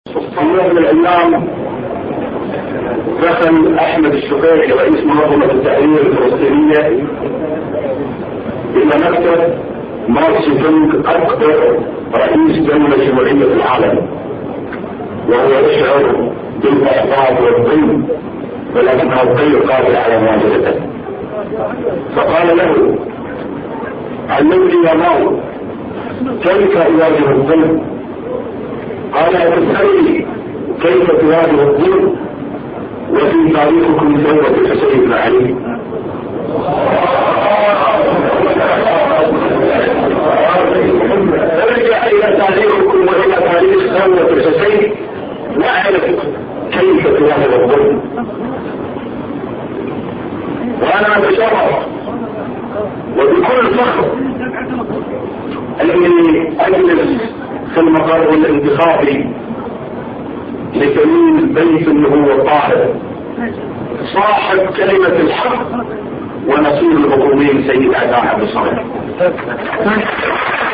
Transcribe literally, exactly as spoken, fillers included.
في يوم من الايام دخل احمد الشقيقي رئيس منظمه التحرير الفلسطينيه الى مكتب مارس فينج اكبر رئيس دوله جمهوريه في العالم، وهو يشعر بالاحباط والظلم ولكنه غير قادر على مواجهته. فقال له: علمني يا مارس كيف اواجه الظلم؟ قال: تسألني كيف تواجه الظلم وفي تاريخكم ثورة الحسين بن علي؟ ارجع الى تاريخكم والى تاريخ ثورة الحسين واعرف كيف تواجه الظلم. وانا بشرف وبكل فخر اني اجلس في المقر الانتخابي لتمييز بيت النبوة الطاهر صاحب كلمة الحق ونصير الحكومين سيد عبد الصالح.